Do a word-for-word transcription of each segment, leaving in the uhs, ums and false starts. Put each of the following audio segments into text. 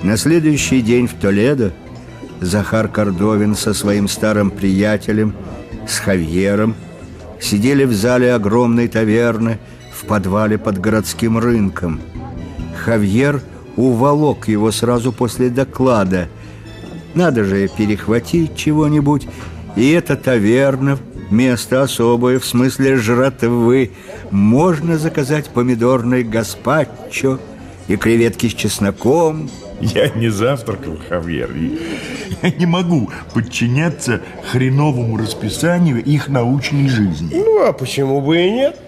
На следующий день в Толедо Захар Кордовин со своим старым приятелем, с Хавьером, сидели в зале огромной таверны в подвале под городским рынком. Хавьер уволок его сразу после доклада. Надо же перехватить чего-нибудь. И эта таверна, место особое, в смысле жратвы. Можно заказать помидорный гаспачо и креветки с чесноком. Я не завтракал, Хавьер. Я не могу подчиняться хреновому расписанию их научной жизни. Ну, а почему бы и нет?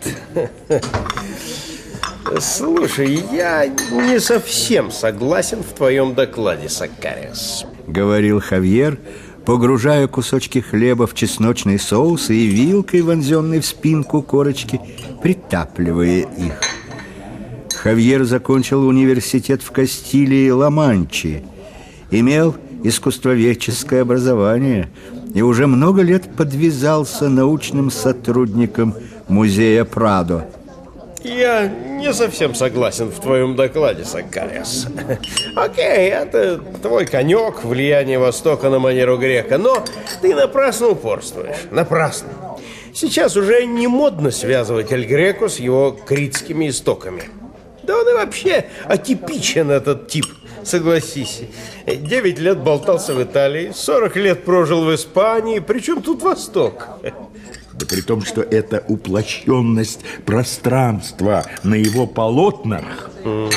Слушай, я не совсем согласен в твоем докладе, Саккариас, говорил Хавьер, погружая кусочки хлеба в чесночный соус и вилкой, вонзенной в спинку корочки, притапливая их. Хавьер закончил университет в Кастилии Ла-Манчи, имел искусствоведческое образование и уже много лет подвязался научным сотрудником музея Прадо. Я не совсем согласен в твоем докладе, Саккариас. Окей, это твой конек, влияние Востока на манеру грека, но ты напрасно упорствуешь, напрасно. Сейчас уже не модно связывать Эль Греко с его критскими истоками. Да он и вообще атипичен, этот тип, согласись. Девять лет болтался в Италии, сорок лет прожил в Испании. Причем тут Восток? Да при том, что это уплощенность пространства на его полотнах,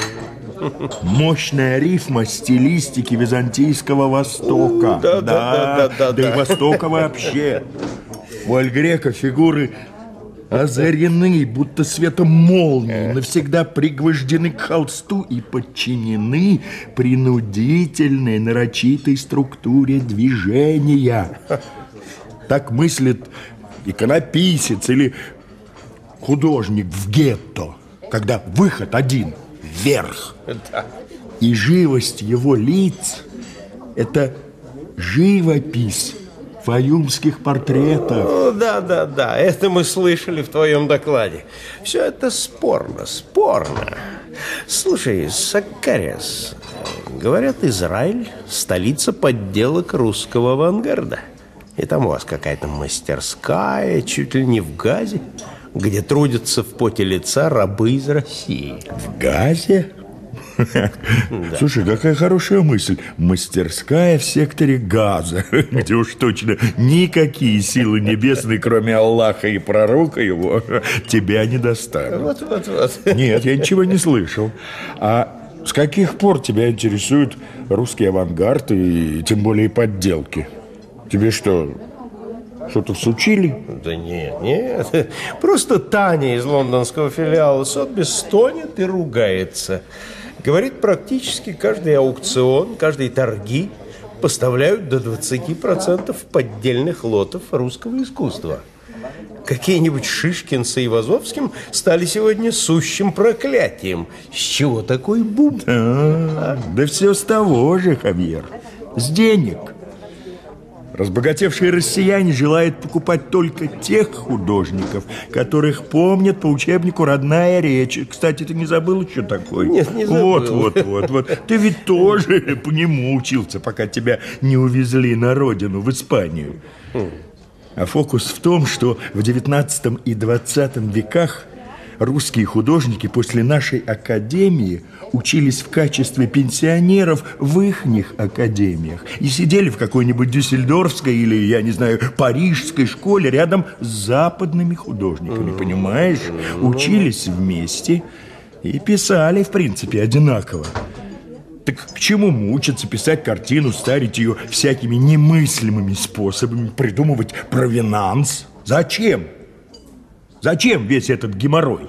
мощная рифма стилистики византийского Востока. Да, да, да, да, да, да и Востока вообще. У Эль Греко фигуры озарены, будто светом молнии, навсегда пригвождены к холсту и подчинены принудительной, нарочитой структуре движения. Так мыслит иконописец или художник в гетто, когда выход один – вверх. Да. И живость его лиц – это живопись фаюмских портретов. Ну, да, да, да, это мы слышали в твоем докладе. Все это спорно, спорно. Слушай, Саккариас, говорят, Израиль – столица подделок русского авангарда. И там у вас какая-то мастерская, чуть ли не в Газе, где трудятся в поте лица рабы из России. В Газе? Да. Слушай, какая хорошая мысль. Мастерская в секторе Газа, где уж точно никакие силы небесные, кроме Аллаха и пророка его, тебя не достанут. Вот, вот, вот. Нет, я ничего не слышал. А с каких пор тебя интересует русский авангард и тем более подделки? Тебе что, что-то всучили? Да нет, нет. Просто Таня из лондонского филиала Сотбис стонет и ругается. Говорит, практически каждый аукцион, каждые торги поставляют до двадцати процентов поддельных лотов русского искусства. Какие-нибудь Шишкинцы и Вазовским стали сегодня сущим проклятием. С чего такой бум? Да, а? Да все с того же, Хавьер. С денег. Разбогатевшие россияне желают покупать только тех художников, которых помнят по учебнику «Родная речь». Кстати, ты не забыл еще такой? Нет, не забыл. Вот, вот, вот, вот. Ты ведь тоже по нему учился, пока тебя не увезли на родину, в Испанию. А фокус в том, что в девятнадцатом и двадцатом веках русские художники после нашей академии учились в качестве пенсионеров в ихних академиях и сидели в какой-нибудь дюссельдорфской или, я не знаю, парижской школе рядом с западными художниками, понимаешь? Учились вместе и писали, в принципе, одинаково. Так к чему мучиться, писать картину, старить ее всякими немыслимыми способами, придумывать провинанс? Зачем? Зачем весь этот геморрой?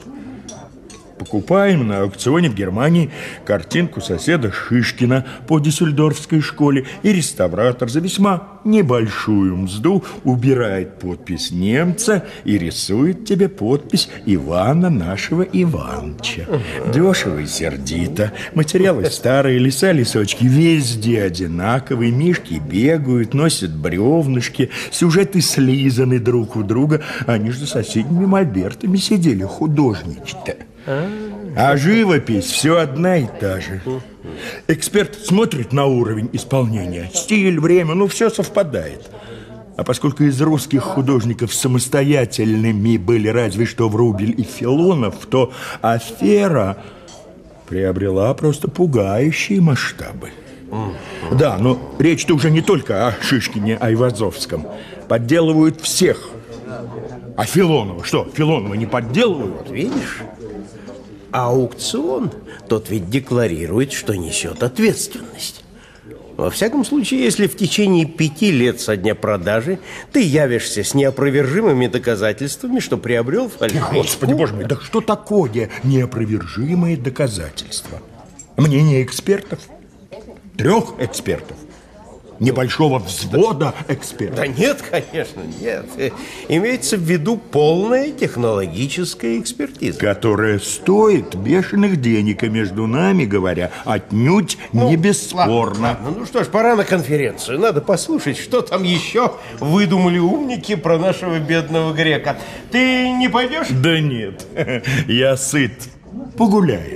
Покупаем на аукционе в Германии картинку соседа Шишкина по дюссельдорфской школе, и реставратор за весьма небольшую мзду убирает подпись немца и рисует тебе подпись Ивана нашего Иваныча. Дешево и сердито. Материалы старые, леса, лесочки везде одинаковые. Мишки бегают, носят бревнышки. Сюжеты слизаны друг у друга. Они же за соседними мольбертами сидели художничать-то. А живопись все одна и та же. Эксперт смотрит на уровень исполнения, стиль, время, ну, все совпадает. А поскольку из русских художников самостоятельными были разве что Врубель и Филонов, то афера приобрела просто пугающие масштабы. Mm-hmm. Да, но речь-то уже не только о Шишкине, а и Айвазовском. Подделывают всех. А Филонова что, Филонова не подделывают? Вот видишь? А аукцион, тот ведь декларирует, что несет ответственность. Во всяком случае, если в течение пяти лет со дня продажи ты явишься с неопровержимыми доказательствами, что приобрел фальшивку... Господи, боже мой, да что такое неопровержимые доказательства? Мнение экспертов? Трех экспертов? Небольшого взвода экспертов? Да нет, конечно, нет. Имеется в виду полная технологическая экспертиза. Которая стоит бешеных денег, и между нами говоря, отнюдь ну, не бесспорно. Ладно, ладно. Ну что ж, пора на конференцию. Надо послушать, что там еще выдумали умники про нашего бедного грека. Ты не пойдешь? Да нет, я сыт. Погуляю.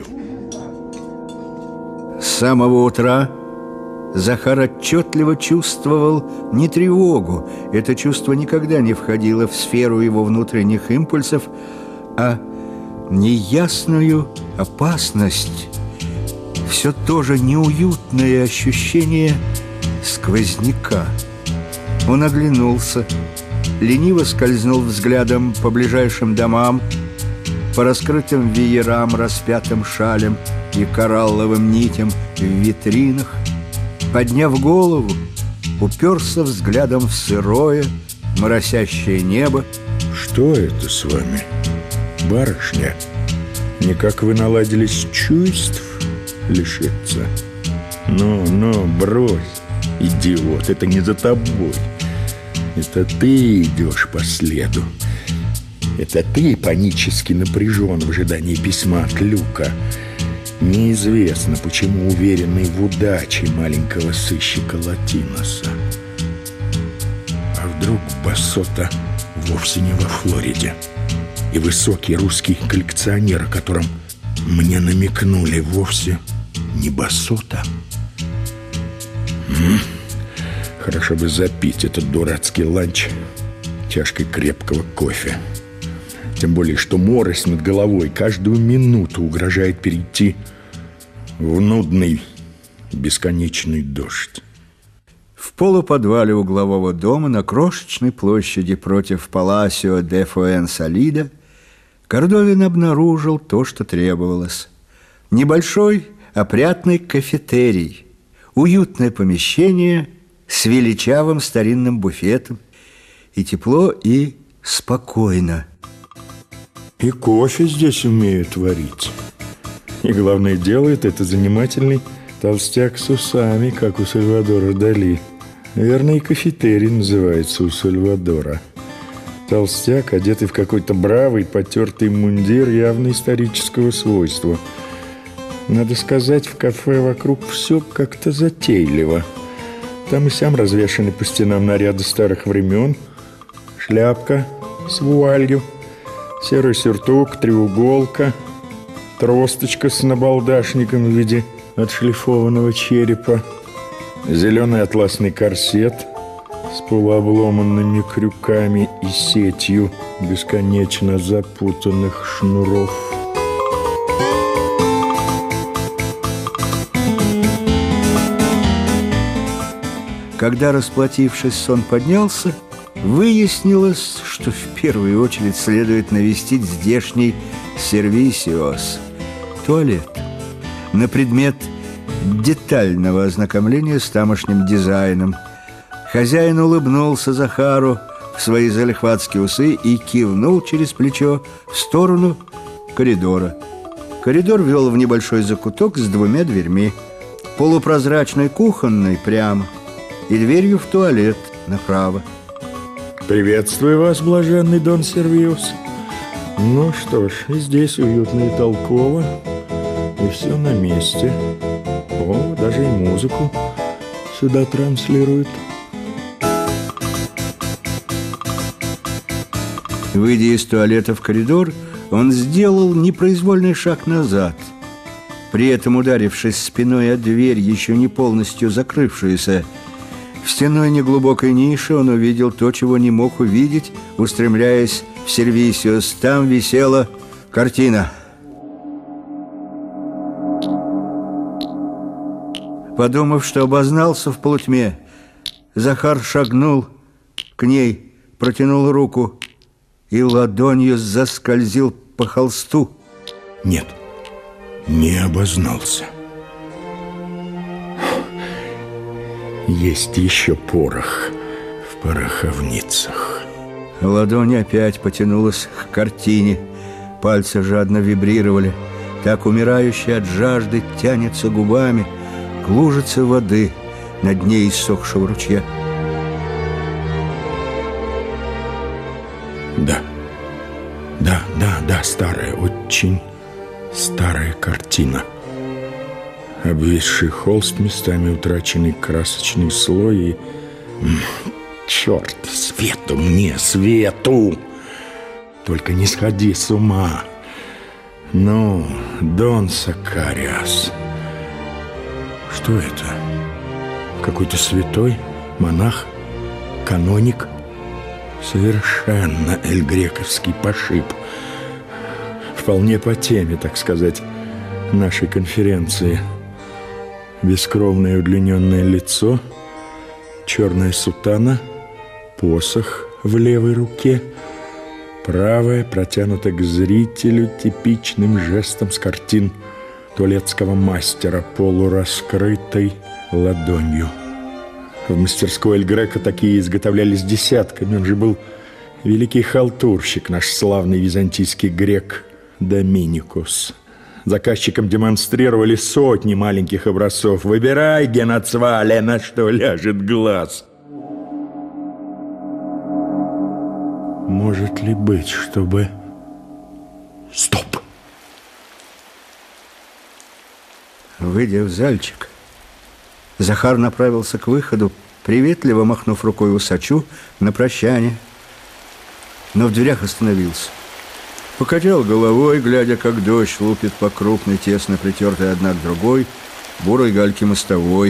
С самого утра Захар отчетливо чувствовал не тревогу, это чувство никогда не входило в сферу его внутренних импульсов, а неясную опасность, все то же неуютное ощущение сквозняка. Он оглянулся, лениво скользнул взглядом по ближайшим домам, по раскрытым веерам, распятым шалям и коралловым нитям в витринах. Подняв голову, уперся взглядом в сырое, моросящее небо. Что это с вами, барышня? Никак вы наладились чувств лишиться? Ну, ну, брось, идиот, это не за тобой. Это ты идешь по следу. Это ты панически напряжен в ожидании письма от Люка. Неизвестно, почему уверенный в удаче маленького сыщика Латиноса. А вдруг Басота вовсе не во Флориде, и высокий русский коллекционер, о котором мне намекнули, вовсе не Басота? М-м, хорошо бы запить этот дурацкий ланч чашкой крепкого кофе. Тем более, что морось над головой каждую минуту угрожает перейти в нудный бесконечный дождь. В полуподвале углового дома на крошечной площади против Паласио де Фуэнсалида Кордовин обнаружил то, что требовалось. Небольшой опрятный кафетерий, уютное помещение с величавым старинным буфетом, и тепло, и спокойно. И кофе здесь умеют варить. И главное, делает это занимательный толстяк с усами, как у Сальвадора Дали. Наверное, и кафетерий называется у Сальвадора. Толстяк, одетый в какой-то бравый, потертый мундир явно исторического свойства. Надо сказать, в кафе вокруг все как-то затейливо. Там и сям развешаны по стенам наряды старых времен. Шляпка с вуалью, серый сюртук, треуголка, тросточка с набалдашником в виде отшлифованного черепа, зеленый атласный корсет с полуобломанными крюками и сетью бесконечно запутанных шнуров. Когда, расплатившись, он поднялся, выяснилось, что в первую очередь следует навестить здешний сервисиос, туалет, на предмет детального ознакомления с тамошним дизайном. Хозяин улыбнулся Захару в свои залихватские усы и кивнул через плечо в сторону коридора. Коридор вел в небольшой закуток с двумя дверьми, полупрозрачной кухонной прямо и дверью в туалет направо. Приветствую вас, блаженный Дон Сервиус. Ну что ж, и здесь уютно и толково, и все на месте. О, даже и музыку сюда транслируют. Выйдя из туалета в коридор, он сделал непроизвольный шаг назад. при этом ударившись спиной о дверь, еще не полностью закрывшуюся. В стенной неглубокой нише он увидел то, чего не мог увидеть, устремляясь в сервисиус. Там висела картина. Подумав, что обознался в полутьме, Захар шагнул к ней, протянул руку и ладонью заскользил по холсту. Нет, не обознался. Есть еще порох в пороховницах. Ладонь опять потянулась к картине. Пальцы жадно вибрировали. Так умирающий от жажды тянется губами к лужице воды на дне иссохшего ручья. Да, да, да, да, старая, очень старая картина. Обвисший холст, местами утраченный красочный слой и... Черт, свету мне, свету! Только не сходи с ума. Ну, Дон Сакариас. Что это? Какой-то святой? Монах? Каноник? Совершенно эльгрековский пошиб. Вполне по теме, так сказать, нашей конференции. Бескровное удлиненное лицо, черная сутана, посох в левой руке, правая протянута к зрителю типичным жестом с картин туалетского мастера, полураскрытой ладонью. В мастерской Эль Греко такие изготовлялись десятками. Он же был великий халтурщик, наш славный византийский грек Доминикус. Заказчикам демонстрировали сотни маленьких образцов. Выбирай, Генацвале, на что ляжет глаз. Может ли быть, чтобы... Стоп! Выйдя в зальчик, Захар направился к выходу, приветливо махнув рукой усачу на прощание, но в дверях остановился. Покачал головой, глядя, как дождь лупит по крупной, тесно притертой одна к другой бурой гальке мостовой.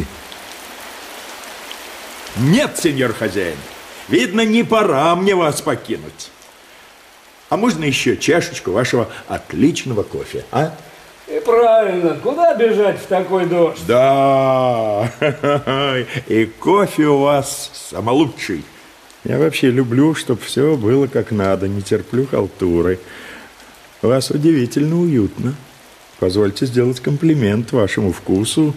Нет, сеньор хозяин, видно, не пора мне вас покинуть. А можно еще чашечку вашего отличного кофе, а? И правильно, куда бежать в такой дождь? Да, и кофе у вас самый лучший. Я вообще люблю, чтобы все было как надо, не терплю халтуры. У вас удивительно уютно. Позвольте сделать комплимент вашему вкусу.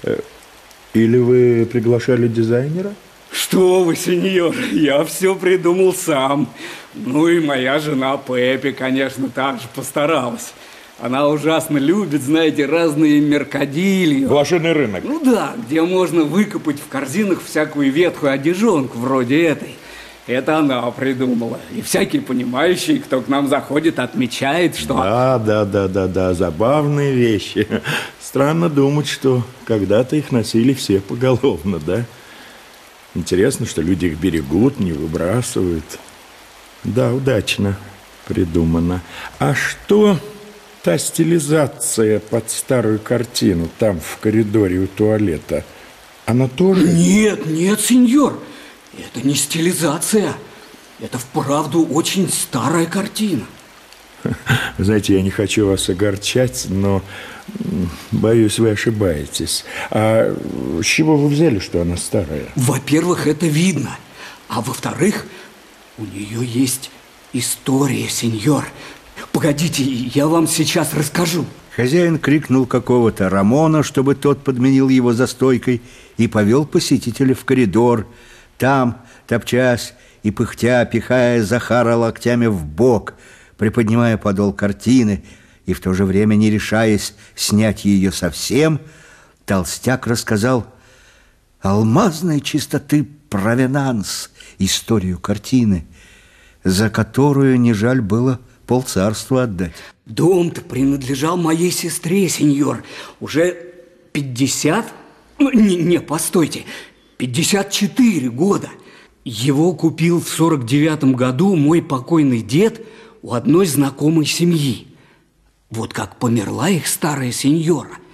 Или вы приглашали дизайнера? Что вы, сеньор, я все придумал сам. Ну и моя жена Пеппи, конечно, также постаралась. Она ужасно любит, знаете, разные меркадильи. Блошиный рынок. Ну да, где можно выкопать в корзинах всякую ветхую одежонку вроде этой. Это она придумала. И всякий понимающий, кто к нам заходит, отмечает, что... Да, да, да, да, да, забавные вещи. Странно думать, что когда-то их носили все поголовно, да? Интересно, что люди их берегут, не выбрасывают. Да, удачно придумано. А что та стилизация под старую картину там в коридоре у туалета? Она тоже... Нет, нет, сеньор. Это не стилизация. Это вправду очень старая картина. Знаете, я не хочу вас огорчать, но боюсь, вы ошибаетесь. А с чего вы взяли, что она старая? Во-первых, это видно. А во-вторых, у нее есть история, сеньор. Погодите, я вам сейчас расскажу. Хозяин крикнул какого-то Рамона, чтобы тот подменил его за стойкой, и повел посетителя в коридор. Там, топчась и пыхтя, пихая Захара локтями в бок, приподнимая подол картины и в то же время не решаясь снять ее совсем, толстяк рассказал алмазной чистоты провенанс, историю картины, за которую не жаль было полцарства отдать. Дом-то принадлежал моей сестре, сеньор. Уже пятьдесят... Не, не, постойте, пятьдесят четыре года. Его купил в сорок девятом году мой покойный дед у одной знакомой семьи. Вот как померла их старая сеньора,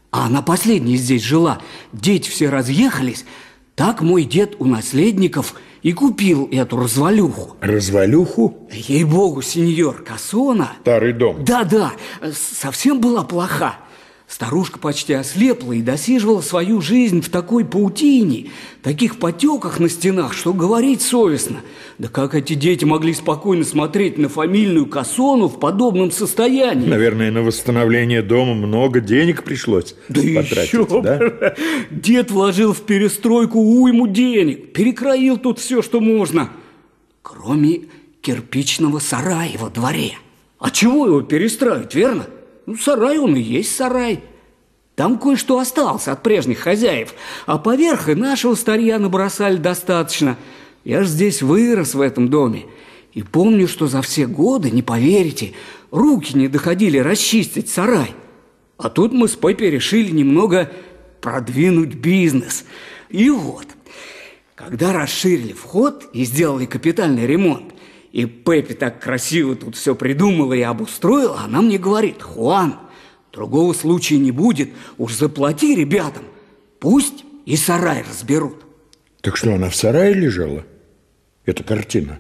А она последняя здесь жила. Дети все разъехались. Так мой дед у наследников и купил эту развалюху. Развалюху? Ей-богу, сеньор, Кассона. Старый дом. Да-да, совсем была плоха. Старушка почти ослепла и досиживала свою жизнь в такой паутине, таких потеках на стенах, что говорить совестно. Да как эти дети могли спокойно смотреть на фамильную Кассону в подобном состоянии? Наверное, на восстановление дома много денег пришлось да потратить, еще, да? Дед вложил в перестройку уйму денег, перекроил тут все, что можно, кроме кирпичного сарая во дворе. А чего его перестраивать, верно? Ну, сарай он и есть сарай. Там кое-что осталось от прежних хозяев, а поверх и нашего старья набросали достаточно. Я ж здесь вырос в этом доме и помню, что за все годы, не поверите, руки не доходили расчистить сарай. А тут мы с Пеппи решили немного продвинуть бизнес. И вот, когда расширили вход и сделали капитальный ремонт, и Пеппи так красиво тут все придумала и обустроила, она мне говорит: Хуан, другого случая не будет, уж заплати ребятам, пусть и сарай разберут. Так что, она в сарае лежала? Эта картина?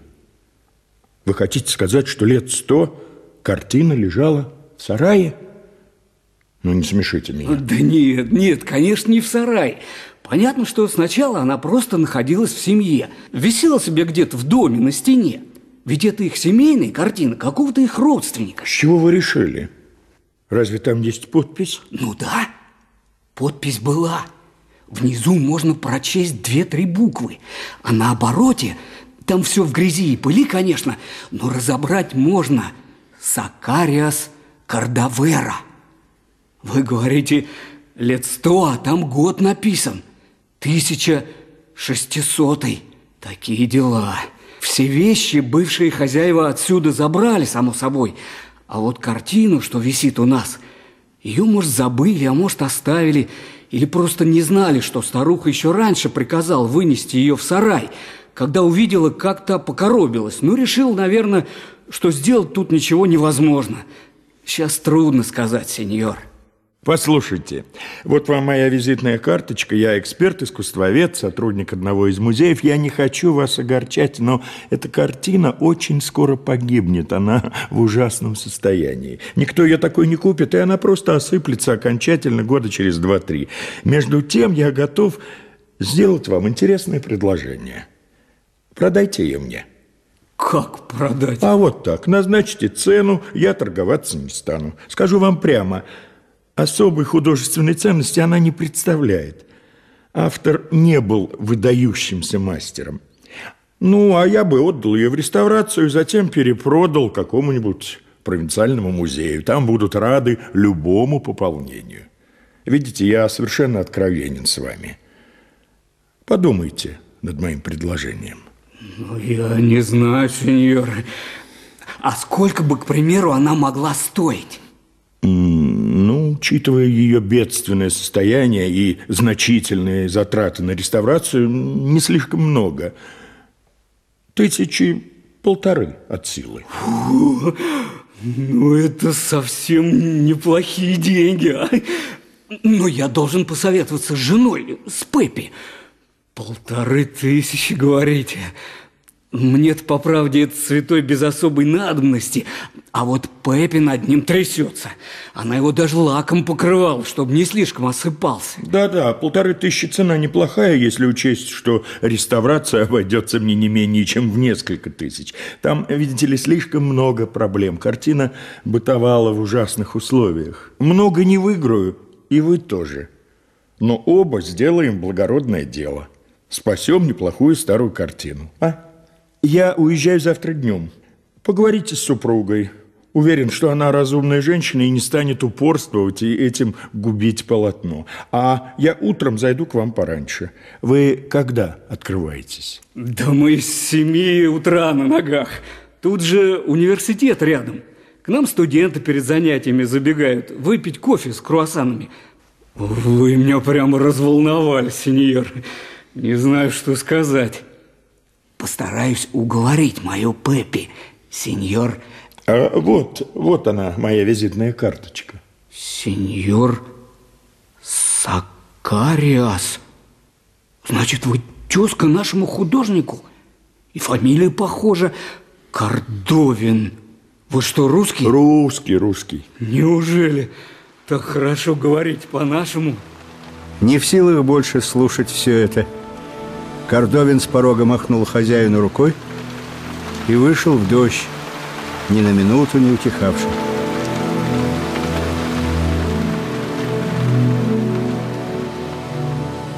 Вы хотите сказать, что лет сто картина лежала в сарае? Ну, не смешите меня. Да нет, нет, конечно, не в сарае. Понятно, что сначала она просто находилась в семье, висела себе где-то в доме на стене. Ведь это их семейная картина, какого-то их родственника. С чего вы решили? Разве там есть подпись? Ну да, подпись была. Внизу можно прочесть две-три буквы, а на обороте там все в грязи и пыли, конечно, но разобрать можно: Сакариас Кардавера. Вы говорите, лет сто, а там год написан. Тысяча шестисотый. Такие дела. Все вещи бывшие хозяева отсюда забрали, само собой. А вот картину, что висит у нас, ее, может, забыли, а может, оставили. Или просто не знали, что старуха еще раньше приказала вынести ее в сарай, когда увидела, как та покоробилась. Ну, решил, наверное, что сделать тут ничего невозможно. Сейчас трудно сказать, сеньор. Послушайте, вот вам моя визитная карточка. Я эксперт-искусствовед, сотрудник одного из музеев. Я не хочу вас огорчать, но эта картина очень скоро погибнет. Она в ужасном состоянии. Никто ее такой не купит, и она просто осыплется окончательно года через два-три. Между тем, я готов сделать вам интересное предложение. Продайте ее мне. Как продать? А вот так. Назначьте цену, я торговаться не стану. Скажу вам прямо, особой художественной ценности она не представляет. Автор не был выдающимся мастером. Ну, а я бы отдал ее в реставрацию, затем перепродал какому-нибудь провинциальному музею. Там будут рады любому пополнению. Видите, я совершенно откровенен с вами. Подумайте над моим предложением. Ну, я не знаю, сеньор. А сколько бы, к примеру, она могла стоить? Ну, учитывая ее бедственное состояние и значительные затраты на реставрацию, не слишком много. Тысячи полторы от силы. Фу, ну, это совсем неплохие деньги, а? Но я должен посоветоваться с женой, с Пеппи. Полторы тысячи, говорите? Мне-то, по правде, это святой без особой надобности, а вот Пеппи над ним трясется. Она его даже лаком покрывала, чтобы не слишком осыпался. Да-да, полторы тысячи цена неплохая, если учесть, что реставрация обойдется мне не менее чем в несколько тысяч. Там, видите ли, слишком много проблем. Картина бытовала в ужасных условиях. Много не выиграю, и вы тоже. Но оба сделаем благородное дело. Спасем неплохую старую картину. А? Я уезжаю завтра днем. Поговорите с супругой. Уверен, что она разумная женщина и не станет упорствовать и этим губить полотно. А я утром зайду к вам пораньше. Вы когда открываетесь? Да мы с семи утра на ногах. Тут же университет рядом. К нам студенты перед занятиями забегают выпить кофе с круассанами. Вы меня прямо разволновали, сеньор. Не знаю, что сказать. Постараюсь уговорить мою Пеппи, сеньор. А вот, вот она, моя визитная карточка. Сеньор Сакариас. Значит, вы тезка нашему художнику? И фамилия похожа. Кордовин. Вы что, русский? Русский, русский. Неужели так хорошо говорить по-нашему? Не в силах больше слушать все это, Кордовин с порога махнул хозяину рукой и вышел в дождь, ни на минуту не утихавший.